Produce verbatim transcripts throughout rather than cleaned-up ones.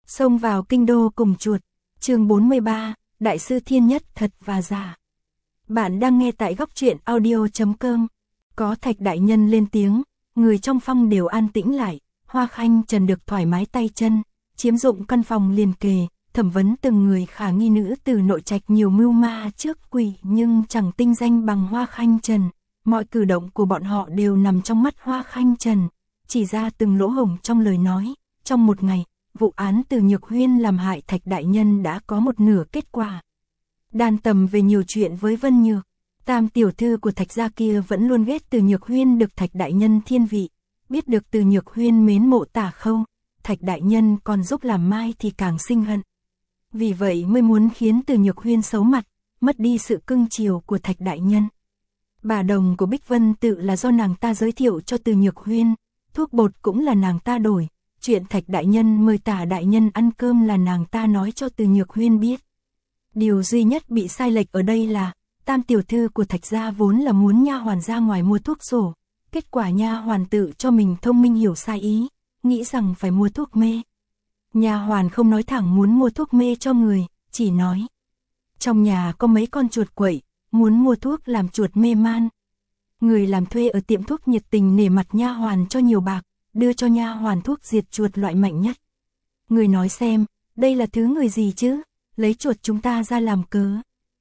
Xông vào kinh đô cùng chuột. Chương bốn mươi ba, Đại sư Thiên Nhất thật và giả. Bạn đang nghe tại góc truyện audio chấm com. Có Thạch đại nhân lên tiếng, người trong phòng đều an tĩnh lại, Hoa Khanh Trần được thoải mái tay chân, chiếm dụng căn phòng liền kề, thẩm vấn từng người khả nghi nữ từ nội trạch nhiều mưu ma trước quỷ, nhưng chẳng tinh danh bằng Hoa Khanh Trần. Mọi cử động của bọn họ đều nằm trong mắt Hoa Khanh Trần, chỉ ra từng lỗ hổng trong lời nói. Trong một ngày, vụ án Từ Nhược Huyên làm hại Thạch đại nhân đã có một nửa kết quả. Đan Tầm về nhiều chuyện với Vân Nhược, tam tiểu thư của Thạch gia kia vẫn luôn ghét Từ Nhược Huyên được Thạch đại nhân thiên vị, biết được Từ Nhược Huyên mến mộ Tả Khâu, Thạch đại nhân còn giúp làm mai thì càng sinh hận. Vì vậy mới muốn khiến Từ Nhược Huyên xấu mặt, mất đi sự cưng chiều của Thạch đại nhân. Bà đồng của Bích Vân tự là do nàng ta giới thiệu cho Từ Nhược Huyên, thuốc bột cũng là nàng ta đổi, chuyện Thạch đại nhân mời Tả đại nhân ăn cơm là nàng ta nói cho Từ Nhược Huyên biết. Điều duy nhất bị sai lệch ở đây là, tam tiểu thư của Thạch gia vốn là muốn nha hoàn ra ngoài mua thuốc sổ, kết quả nha hoàn tự cho mình thông minh hiểu sai ý, nghĩ rằng phải mua thuốc mê. Nha hoàn không nói thẳng muốn mua thuốc mê cho người, chỉ nói trong nhà có mấy con chuột quậy, muốn mua thuốc làm chuột mê man. Người làm thuê ở tiệm thuốc nhiệt tình nể mặt nha hoàn cho nhiều bạc, đưa cho nha hoàn thuốc diệt chuột loại mạnh nhất. Người nói xem, đây là thứ người gì chứ, lấy chuột chúng ta ra làm cớ.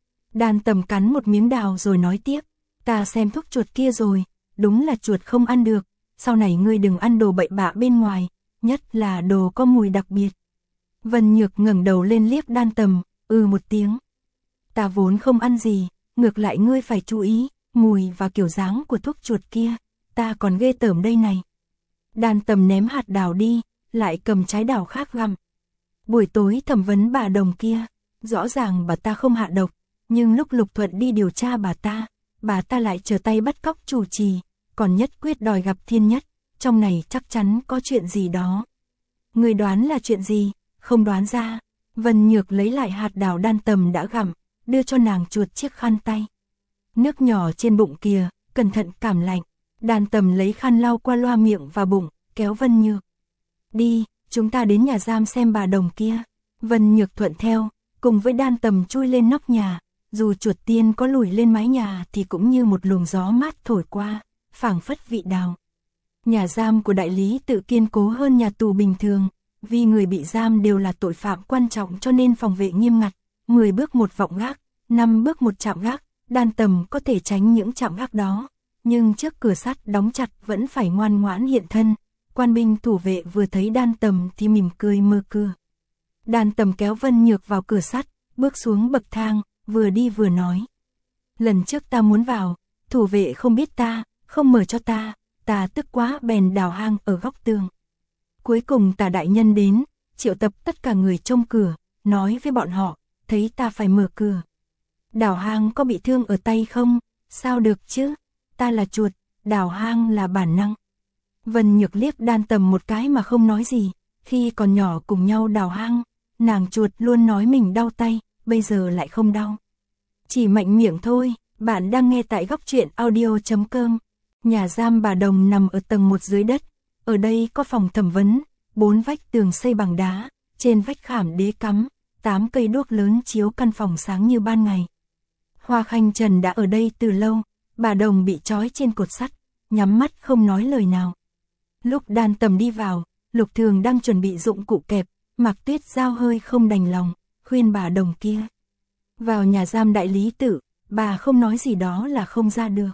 Đan Tầm cắn một miếng đào rồi nói tiếp, ta xem thuốc chuột kia rồi, đúng là chuột không ăn được, sau này ngươi đừng ăn đồ bậy bạ bên ngoài, nhất là đồ có mùi đặc biệt. Vân Nhược ngẩng đầu lên liếc Đan Tầm, ừ một tiếng. Ta vốn không ăn gì, ngược lại ngươi phải chú ý, mùi và kiểu dáng của thuốc chuột kia, ta còn ghê tởm đây này. Đan Tầm ném hạt đào đi, lại cầm trái đào khác gặm. Buổi tối thẩm vấn bà đồng kia, rõ ràng bà ta không hạ độc, nhưng lúc Lục Thuận đi điều tra bà ta, bà ta lại trở tay bắt cóc chủ trì, còn nhất quyết đòi gặp Thiên Nhất, trong này chắc chắn có chuyện gì đó. Người đoán là chuyện gì, không đoán ra. Vân Nhược lấy lại hạt đào Đan Tầm đã gặm, đưa cho nàng chuột chiếc khăn tay. Nước nhỏ trên bụng kìa, cẩn thận cảm lạnh. Đan Tầm lấy khăn lau qua loa miệng và bụng, kéo Vân Nhược. Đi, chúng ta đến nhà giam xem bà đồng kia. Vân Nhược thuận theo, cùng với Đan Tầm chui lên nóc nhà. Dù chuột tiên có lùi lên mái nhà thì cũng như một luồng gió mát thổi qua, phảng phất vị đào. Nhà giam của đại lý tự kiên cố hơn nhà tù bình thường, vì người bị giam đều là tội phạm quan trọng cho nên phòng vệ nghiêm ngặt, mười bước một vọng gác, năm bước một chạm gác, Đan Tầm có thể tránh những chạm gác đó, nhưng trước cửa sắt đóng chặt vẫn phải ngoan ngoãn hiện thân. Quan binh thủ vệ vừa thấy Đan Tầm thì mỉm cười mở cửa. Đan Tầm kéo Vân Nhược vào cửa sắt, bước xuống bậc thang, vừa đi vừa nói. Lần trước ta muốn vào, thủ vệ không biết ta, không mở cho ta, ta tức quá bèn đào hang ở góc tường. Cuối cùng Tả đại nhân đến, triệu tập tất cả người trông cửa, nói với bọn họ, thấy ta phải mở cửa. Đào hang có bị thương ở tay không? Sao được chứ? Ta là chuột, đào hang là bản năng. Vân Nhược liếc Đan Tầm một cái mà không nói gì, khi còn nhỏ cùng nhau đào hang, nàng chuột luôn nói mình đau tay, bây giờ lại không đau. Chỉ mạnh miệng thôi. Bạn đang nghe tại góc truyện audio chấm com. Nhà giam bà đồng nằm ở tầng một dưới đất, ở đây có phòng thẩm vấn, bốn vách tường xây bằng đá, trên vách khảm đế cắm, tám cây đuốc lớn chiếu căn phòng sáng như ban ngày. Hoa Khanh Trần đã ở đây từ lâu, bà đồng bị trói trên cột sắt, nhắm mắt không nói lời nào. Lúc Đan Tầm đi vào, Lục Thường đang chuẩn bị dụng cụ kẹp, Mạc Tuyết Giao hơi không đành lòng, khuyên bà đồng kia. Vào nhà giam đại lý tự, bà không nói gì đó là không ra được.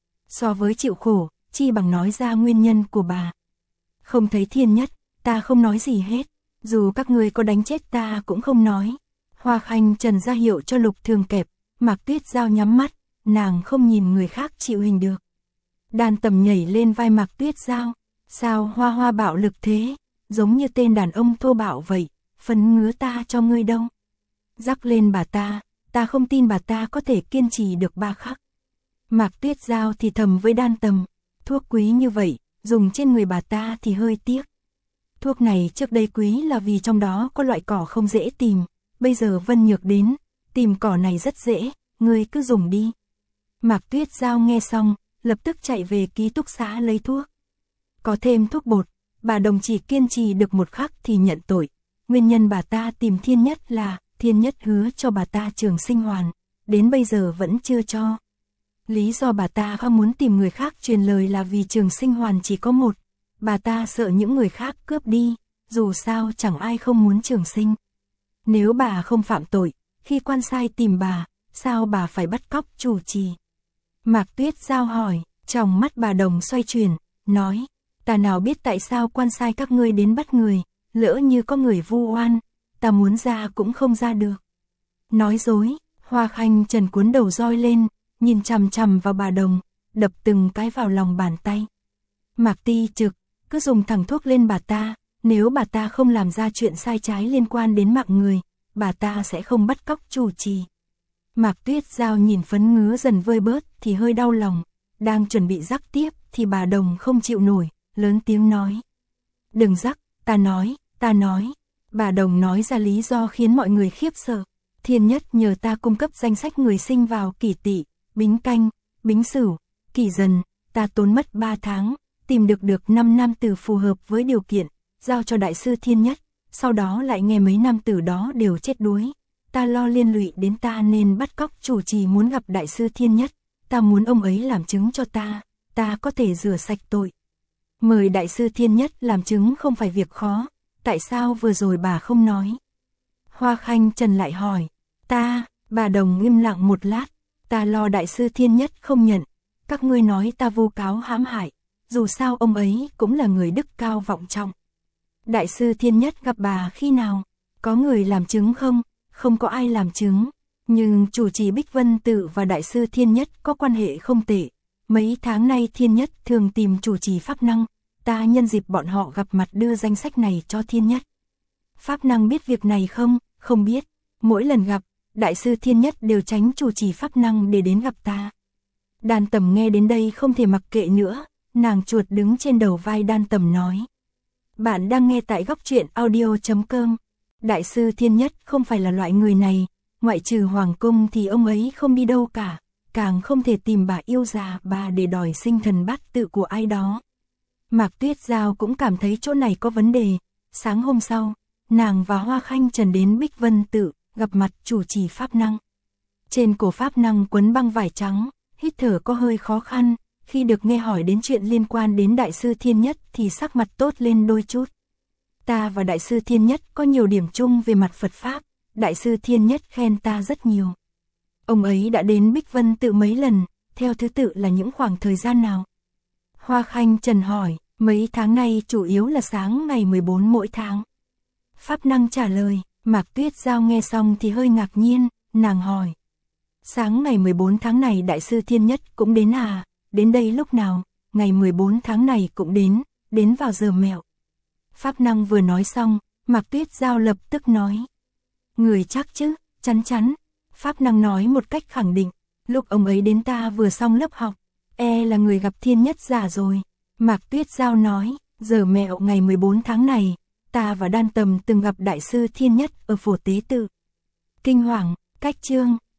So với chịu khổ, chi bằng nói ra nguyên nhân của bà. Không thấy Thiên Nhất, ta không nói gì hết, dù các người có đánh chết ta cũng không nói. Hoa Khanh Trần ra hiệu cho Lục Thường kẹp, Mạc Tuyết Giao nhắm mắt, nàng không nhìn người khác chịu hình được. Đan Tầm nhảy lên vai Mạc Tuyết Giao, sao Hoa Hoa bạo lực thế, giống như tên đàn ông thô bạo vậy, phấn ngứa ta cho ngươi đâu. Rắc lên bà ta, ta không tin bà ta có thể kiên trì được ba khắc. Mạc Tuyết Giao thì thầm với Đan Tầm, thuốc quý như vậy, dùng trên người bà ta thì hơi tiếc. Thuốc này trước đây quý là vì trong đó có loại cỏ không dễ tìm, bây giờ Vân Nhược đến, tìm cỏ này rất dễ, ngươi cứ dùng đi. Mạc Tuyết Giao nghe xong, lập tức chạy về ký túc xá lấy thuốc. Có thêm thuốc bột, bà đồng chỉ kiên trì được một khắc thì nhận tội, nguyên nhân bà ta tìm Thiên Nhất là, Thiên Nhất hứa cho bà ta trường sinh hoàn, đến bây giờ vẫn chưa cho. Lý do bà ta không muốn tìm người khác truyền lời là vì trường sinh hoàn chỉ có một, bà ta sợ những người khác cướp đi, dù sao chẳng ai không muốn trường sinh. Nếu bà không phạm tội, khi quan sai tìm bà, sao bà phải bắt cóc chủ trì? Mạc Tuyết Giao hỏi, trong mắt bà Đồng xoay chuyển, nói, ta nào biết tại sao quan sai các ngươi đến bắt người, lỡ như có người vu oan, ta muốn ra cũng không ra được. Nói dối, Hoa Khanh Trần cuốn đầu roi lên, nhìn chằm chằm vào bà Đồng, đập từng cái vào lòng bàn tay. Mạc Ti Trực, cứ dùng thẳng thuốc lên bà ta, nếu bà ta không làm ra chuyện sai trái liên quan đến mạng người, bà ta sẽ không bắt cóc chủ trì. Mạc Tuyết Giao nhìn phấn ngứa dần vơi bớt thì hơi đau lòng, đang chuẩn bị rắc tiếp thì bà Đồng không chịu nổi, lớn tiếng nói. Đừng rắc, ta nói, ta nói. Bà Đồng nói ra lý do khiến mọi người khiếp sợ. Thiên Nhất nhờ ta cung cấp danh sách người sinh vào Kỷ Tỵ, Bính Canh, Bính Sửu, Kỷ Dần, ta tốn mất ba tháng, tìm được được năm nam tử phù hợp với điều kiện, giao cho đại sư Thiên Nhất, sau đó lại nghe mấy nam tử đó đều chết đuối. Ta lo liên lụy đến ta nên bắt cóc chủ trì muốn gặp đại sư Thiên Nhất, ta muốn ông ấy làm chứng cho ta, ta có thể rửa sạch tội. Mời đại sư Thiên Nhất làm chứng không phải việc khó, tại sao vừa rồi bà không nói? Hoa Khanh Trần lại hỏi, ta, bà Đồng im lặng một lát, ta lo đại sư Thiên Nhất không nhận, các ngươi nói ta vu cáo hãm hại, dù sao ông ấy cũng là người đức cao vọng trọng. Đại sư Thiên Nhất gặp bà khi nào? Có người làm chứng không? Không có ai làm chứng, nhưng chủ trì Bích Vân Tự và đại sư Thiên Nhất có quan hệ không tệ. Mấy tháng nay Thiên Nhất thường tìm chủ trì Pháp Năng, ta nhân dịp bọn họ gặp mặt đưa danh sách này cho Thiên Nhất. Pháp Năng biết việc này không? Không biết. Mỗi lần gặp, đại sư Thiên Nhất đều tránh chủ trì Pháp Năng để đến gặp ta. Đan Tầm nghe đến đây không thể mặc kệ nữa, nàng chuột đứng trên đầu vai Đan Tầm nói. Bạn đang nghe tại góc truyện audio chấm com. Đại sư Thiên Nhất không phải là loại người này, ngoại trừ Hoàng Cung thì ông ấy không đi đâu cả, càng không thể tìm bà yêu già bà để đòi sinh thần bát tự của ai đó. Mạc Tuyết Giao cũng cảm thấy chỗ này có vấn đề. Sáng hôm sau, nàng và Hoa Khanh Trần đến Bích Vân Tự, gặp mặt chủ trì Pháp Năng. Trên cổ Pháp Năng quấn băng vải trắng, hít thở có hơi khó khăn, khi được nghe hỏi đến chuyện liên quan đến đại sư Thiên Nhất thì sắc mặt tốt lên đôi chút. Ta và đại sư Thiên Nhất có nhiều điểm chung về mặt Phật Pháp, đại sư Thiên Nhất khen ta rất nhiều. Ông ấy đã đến Bích Vân Tự mấy lần, theo thứ tự là những khoảng thời gian nào? Hoa Khanh Trần hỏi, mấy tháng nay chủ yếu là sáng ngày mười bốn mỗi tháng. Pháp Năng trả lời, Mạc Tuyết Giao nghe xong thì hơi ngạc nhiên, nàng hỏi. Sáng ngày mười bốn tháng này đại sư Thiên Nhất cũng đến à, đến đây lúc nào? Ngày mười bốn tháng này cũng đến, đến vào giờ mẹo. Pháp Năng vừa nói xong, Mạc Tuyết Giao lập tức nói. Người chắc chứ, chắn chắn. Pháp Năng nói một cách khẳng định, lúc ông ấy đến ta vừa xong lớp học, e là người gặp Thiên Nhất già rồi. Mạc Tuyết Giao nói, giờ mẹo ngày mười bốn tháng này, ta và Đan Tầm từng gặp đại sư Thiên Nhất ở Phổ Tế Tự. Kinh Hoàng, cách chương.